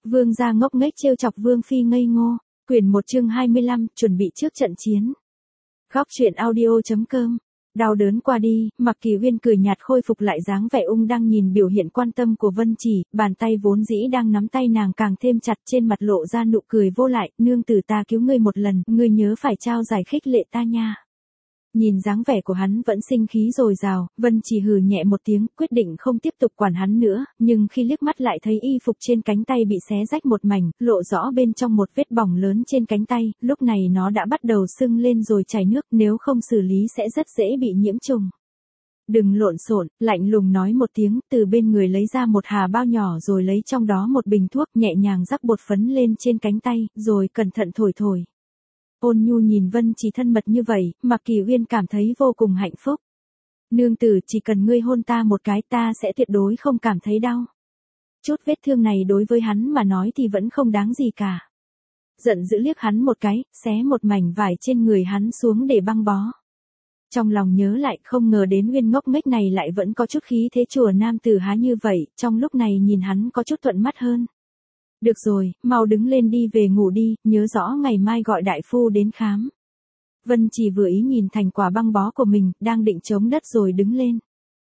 Vương gia ngốc nghếch trêu chọc Vương phi ngây ngô. Quyển 1 chương 25, chuẩn bị trước trận chiến. Góc truyện audio.com. Đau đớn qua đi, Mạc Kỳ Uyên cười nhạt khôi phục lại dáng vẻ ung đang nhìn biểu hiện quan tâm của Vân Chỉ, bàn tay vốn dĩ đang nắm tay nàng càng thêm chặt, trên mặt lộ ra nụ cười vô lại, nương tử ta cứu ngươi một lần, ngươi nhớ phải trao giải khích lệ ta nha. Nhìn dáng vẻ của hắn vẫn sinh khí dồi dào, Vân Chỉ hừ nhẹ một tiếng, quyết định không tiếp tục quản hắn nữa, nhưng khi liếc mắt lại thấy y phục trên cánh tay bị xé rách một mảnh, lộ rõ bên trong một vết bỏng lớn trên cánh tay, lúc này nó đã bắt đầu sưng lên rồi chảy nước, nếu không xử lý sẽ rất dễ bị nhiễm trùng. Đừng lộn xộn, lạnh lùng nói một tiếng, từ bên người lấy ra một hà bao nhỏ rồi lấy trong đó một bình thuốc, nhẹ nhàng rắc bột phấn lên trên cánh tay, rồi cẩn thận thổi thổi. Ôn nhu nhìn Vân Chỉ thân mật như vậy, Mạc Kỳ Uyên cảm thấy vô cùng hạnh phúc. Nương tử, chỉ cần ngươi hôn ta một cái ta sẽ tuyệt đối không cảm thấy đau. Chút vết thương này đối với hắn mà nói thì vẫn không đáng gì cả. Giận dữ liếc hắn một cái, xé một mảnh vải trên người hắn xuống để băng bó. Trong lòng nhớ lại không ngờ đến Uyên ngốc nghếch này lại vẫn có chút khí thế chùa nam tử há như vậy, trong lúc này nhìn hắn có chút thuận mắt hơn. Được rồi, mau đứng lên đi về ngủ đi, nhớ rõ ngày mai gọi đại phu đến khám. Vân Chỉ vừa ý nhìn thành quả băng bó của mình, đang định chống đất rồi đứng lên.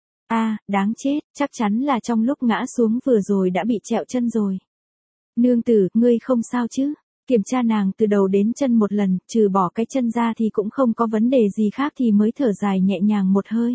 Đáng chết, chắc chắn là trong lúc ngã xuống vừa rồi đã bị trẹo chân rồi. Nương tử, ngươi không sao chứ? Kiểm tra nàng từ đầu đến chân một lần, trừ bỏ cái chân ra thì cũng không có vấn đề gì khác thì mới thở dài nhẹ nhàng một hơi.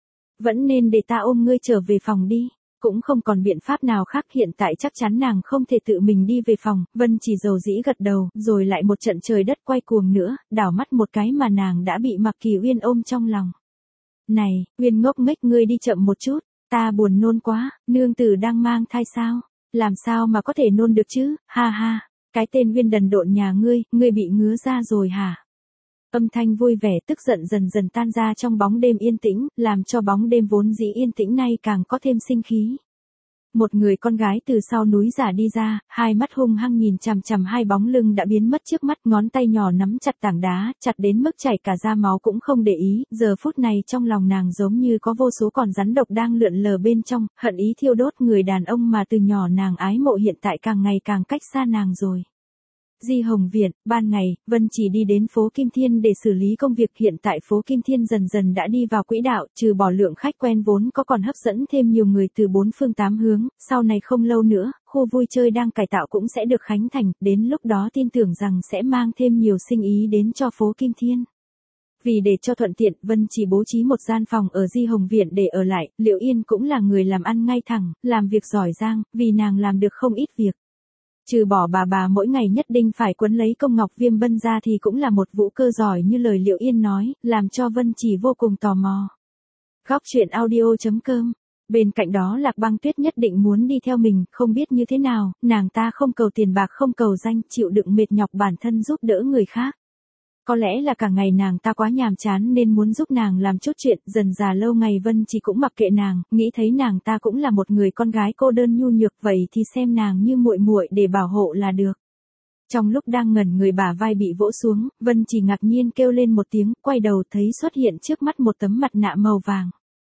Vẫn nên để ta ôm ngươi trở về phòng đi. Cũng không còn biện pháp nào khác, hiện tại chắc chắn nàng không thể tự mình đi về phòng. Vân Chỉ dầu dĩ gật đầu, rồi lại một trận trời đất quay cuồng nữa, đảo mắt một cái mà nàng đã bị Mạc Kỳ Uyên ôm trong lòng. Này, Uyên ngốc nghếch, ngươi đi chậm một chút, ta buồn nôn quá, nương tử đang mang thai sao? Làm sao mà có thể nôn được chứ, ha ha, cái tên Uyên đần độn nhà ngươi bị ngứa ra rồi hả? Âm thanh vui vẻ tức giận dần dần tan ra trong bóng đêm yên tĩnh, làm cho bóng đêm vốn dĩ yên tĩnh nay càng có thêm sinh khí. Một người con gái từ sau núi giả đi ra, hai mắt hung hăng nhìn chằm chằm hai bóng lưng đã biến mất trước mắt, ngón tay nhỏ nắm chặt tảng đá, chặt đến mức chảy cả da máu cũng không để ý, giờ phút này trong lòng nàng giống như có vô số con rắn độc đang lượn lờ bên trong, hận ý thiêu đốt người đàn ông mà từ nhỏ nàng ái mộ hiện tại càng ngày càng cách xa nàng rồi. Di Hồng Viện, ban ngày, Vân Chỉ đi đến phố Kim Thiên để xử lý công việc, hiện tại phố Kim Thiên dần dần đã đi vào quỹ đạo, trừ bỏ lượng khách quen vốn có còn hấp dẫn thêm nhiều người từ bốn phương tám hướng, sau này không lâu nữa, khu vui chơi đang cải tạo cũng sẽ được khánh thành, đến lúc đó tin tưởng rằng sẽ mang thêm nhiều sinh ý đến cho phố Kim Thiên. Vì để cho thuận tiện, Vân Chỉ bố trí một gian phòng ở Di Hồng Viện để ở lại, Liệu Yên cũng là người làm ăn ngay thẳng, làm việc giỏi giang, vì nàng làm được không ít việc. Trừ bỏ bà mỗi ngày nhất định phải quấn lấy công ngọc viêm bân ra thì cũng là một vũ cơ giỏi như lời Liệu Yên nói, làm cho Vân Chỉ vô cùng tò mò. Góc truyện audio.com. Bên cạnh đó Lạc Băng Tuyết nhất định muốn đi theo mình, không biết như thế nào, nàng ta không cầu tiền bạc không cầu danh, chịu đựng mệt nhọc bản thân giúp đỡ người khác. Có lẽ là cả ngày nàng ta quá nhàm chán nên muốn giúp nàng làm chút chuyện, dần dà lâu ngày Vân Chỉ cũng mặc kệ nàng, nghĩ thấy nàng ta cũng là một người con gái cô đơn nhu nhược, vậy thì xem nàng như muội muội để bảo hộ là được. Trong lúc đang ngẩn người bả vai bị vỗ xuống, Vân Chỉ ngạc nhiên kêu lên một tiếng, quay đầu thấy xuất hiện trước mắt một tấm mặt nạ màu vàng.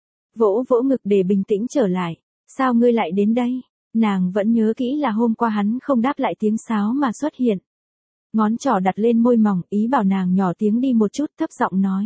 Vỗ vỗ ngực để bình tĩnh trở lại, sao ngươi lại đến đây? Nàng vẫn nhớ kỹ là hôm qua hắn không đáp lại tiếng sáo mà xuất hiện. Ngón trỏ đặt lên môi mỏng, ý bảo nàng nhỏ tiếng đi một chút, thấp giọng nói.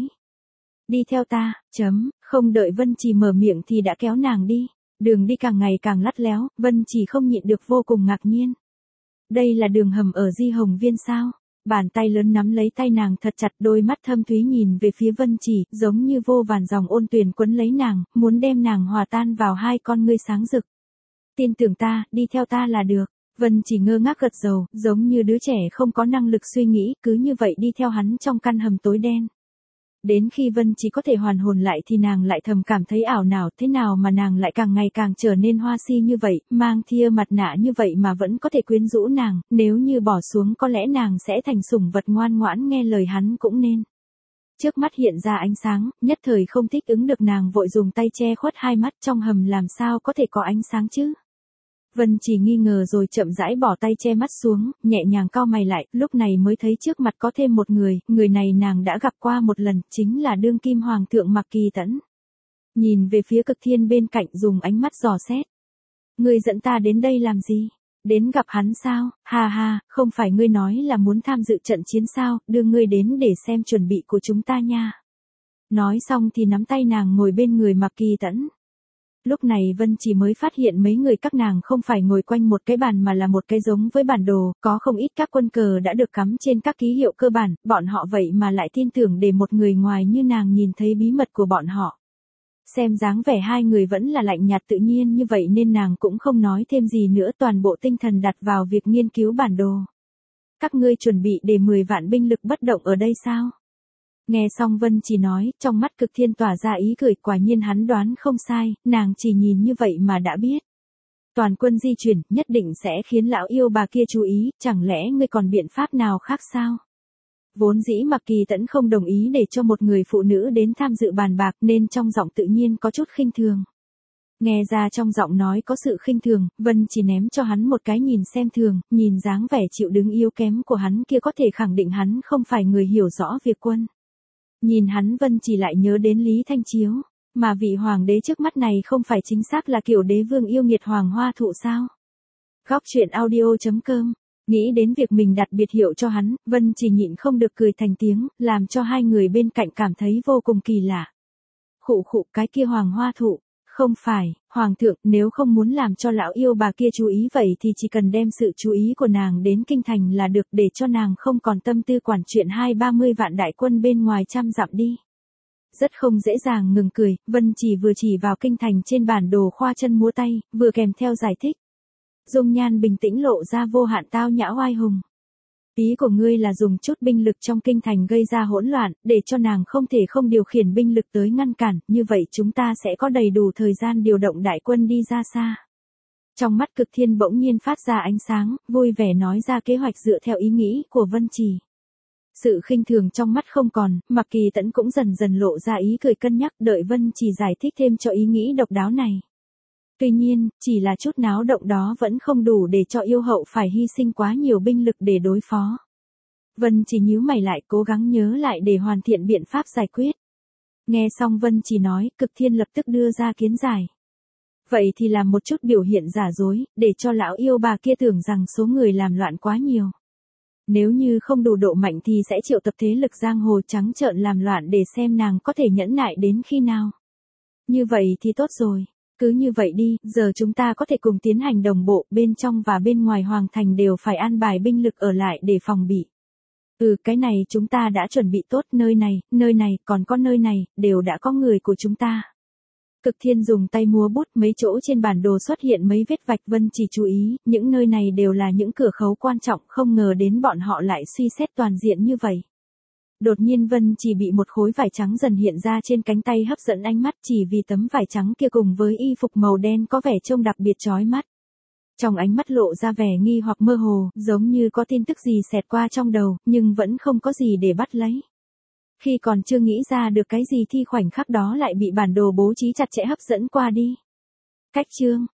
Đi theo ta, không đợi Vân Chỉ mở miệng thì đã kéo nàng đi. Đường đi càng ngày càng lắt léo, Vân Chỉ không nhịn được vô cùng ngạc nhiên. Đây là đường hầm ở Di Hồng Viên sao? Bàn tay lớn nắm lấy tay nàng thật chặt, đôi mắt thâm thúy nhìn về phía Vân Chỉ, giống như vô vàn dòng ôn tuyền quấn lấy nàng, muốn đem nàng hòa tan vào hai con ngươi sáng rực. Tin tưởng ta, đi theo ta là được. Vân Chỉ ngơ ngác gật đầu, giống như đứa trẻ không có năng lực suy nghĩ, cứ như vậy đi theo hắn trong căn hầm tối đen. Đến khi Vân Chỉ có thể hoàn hồn lại thì nàng lại thầm cảm thấy ảo não, thế nào mà nàng lại càng ngày càng trở nên hoa si như vậy, mang thia mặt nạ như vậy mà vẫn có thể quyến rũ nàng, nếu như bỏ xuống có lẽ nàng sẽ thành sủng vật ngoan ngoãn nghe lời hắn cũng nên. Trước mắt hiện ra ánh sáng, nhất thời không thích ứng được, nàng vội dùng tay che khuất hai mắt, trong hầm làm sao có thể có ánh sáng chứ? Vân Chỉ nghi ngờ rồi chậm rãi bỏ tay che mắt xuống, nhẹ nhàng cau mày lại, lúc này mới thấy trước mặt có thêm một người, người này nàng đã gặp qua một lần, chính là đương kim hoàng thượng Mạc Kỳ Tẫn. Nhìn về phía Cực Thiên bên cạnh dùng ánh mắt dò xét. Ngươi dẫn ta đến đây làm gì? Đến gặp hắn sao, ha ha, không phải ngươi nói là muốn tham dự trận chiến sao, đưa ngươi đến để xem chuẩn bị của chúng ta nha. Nói xong thì nắm tay nàng ngồi bên người Mạc Kỳ Tẫn. Lúc này Vân chỉ mới phát hiện mấy người các nàng không phải ngồi quanh một cái bàn mà là một cái giống với bản đồ, có không ít các quân cờ đã được cắm trên các ký hiệu cơ bản, bọn họ vậy mà lại tin tưởng để một người ngoài như nàng nhìn thấy bí mật của bọn họ. Xem dáng vẻ hai người vẫn là lạnh nhạt tự nhiên như vậy nên nàng cũng không nói thêm gì nữa, toàn bộ tinh thần đặt vào việc nghiên cứu bản đồ. Các ngươi chuẩn bị để 10 vạn binh lực bất động ở đây sao? Nghe xong Vân chỉ nói, trong mắt Cực Thiên tỏa ra ý cười, quả nhiên hắn đoán không sai, nàng chỉ nhìn như vậy mà đã biết. Toàn quân di chuyển, nhất định sẽ khiến lão yêu bà kia chú ý, chẳng lẽ ngươi còn biện pháp nào khác sao? Vốn dĩ Mạc Kỳ Tẫn không đồng ý để cho một người phụ nữ đến tham dự bàn bạc nên trong giọng tự nhiên có chút khinh thường. Nghe ra trong giọng nói có sự khinh thường, Vân chỉ ném cho hắn một cái nhìn xem thường, nhìn dáng vẻ chịu đứng yếu kém của hắn kia có thể khẳng định hắn không phải người hiểu rõ việc quân. Nhìn hắn Vân chỉ lại nhớ đến Lý Thanh Chiếu, mà vị hoàng đế trước mắt này không phải chính xác là kiểu đế vương yêu nghiệt Hoàng Hoa Thụ sao? Góc truyện audio.com. Nghĩ đến việc mình đặt biệt hiệu cho hắn, Vân chỉ nhịn không được cười thành tiếng, làm cho hai người bên cạnh cảm thấy vô cùng kỳ lạ. Khụ khụ, cái kia Hoàng Hoa Thụ. Không phải, Hoàng thượng, nếu không muốn làm cho lão yêu bà kia chú ý vậy thì chỉ cần đem sự chú ý của nàng đến kinh thành là được, để cho nàng không còn tâm tư quản chuyện 20-30 vạn đại quân bên ngoài trăm dặm đi. Rất không dễ dàng ngừng cười, Vân chỉ vừa chỉ vào kinh thành trên bản đồ khoa chân múa tay, vừa kèm theo giải thích. Dung nhan bình tĩnh lộ ra vô hạn tao nhã oai hùng. Ý của ngươi là dùng chút binh lực trong kinh thành gây ra hỗn loạn, để cho nàng không thể không điều khiển binh lực tới ngăn cản, như vậy chúng ta sẽ có đầy đủ thời gian điều động đại quân đi ra xa. Trong mắt Cực Thiên bỗng nhiên phát ra ánh sáng, vui vẻ nói ra kế hoạch dựa theo ý nghĩ của Vân Trì. Sự khinh thường trong mắt không còn, Mạc Kỳ Tẫn cũng dần dần lộ ra ý cười cân nhắc, đợi Vân Trì giải thích thêm cho ý nghĩ độc đáo này. Tuy nhiên, chỉ là chút náo động đó vẫn không đủ để cho yêu hậu phải hy sinh quá nhiều binh lực để đối phó. Vân chỉ nhíu mày lại, cố gắng nhớ lại để hoàn thiện biện pháp giải quyết. Nghe xong Vân chỉ nói, Cực Thiên lập tức đưa ra kiến giải. Vậy thì làm một chút biểu hiện giả dối, để cho lão yêu bà kia tưởng rằng số người làm loạn quá nhiều. Nếu như không đủ độ mạnh thì sẽ triệu tập thế lực giang hồ trắng trợn làm loạn để xem nàng có thể nhẫn nại đến khi nào. Như vậy thì tốt rồi. Cứ như vậy đi, giờ chúng ta có thể cùng tiến hành đồng bộ, bên trong và bên ngoài hoàng thành đều phải an bài binh lực ở lại để phòng bị. Cái này chúng ta đã chuẩn bị tốt, nơi này, còn có nơi này, đều đã có người của chúng ta. Cực Thiên dùng tay múa bút, mấy chỗ trên bản đồ xuất hiện mấy vết vạch. Vân chỉ chú ý, những nơi này đều là những cửa khẩu quan trọng, không ngờ đến bọn họ lại suy xét toàn diện như vậy. Đột nhiên Vân chỉ bị một khối vải trắng dần hiện ra trên cánh tay hấp dẫn ánh mắt, chỉ vì tấm vải trắng kia cùng với y phục màu đen có vẻ trông đặc biệt chói mắt. Trong ánh mắt lộ ra vẻ nghi hoặc mơ hồ, giống như có tin tức gì xẹt qua trong đầu, nhưng vẫn không có gì để bắt lấy. Khi còn chưa nghĩ ra được cái gì thì khoảnh khắc đó lại bị bản đồ bố trí chặt chẽ hấp dẫn qua đi. Cách chương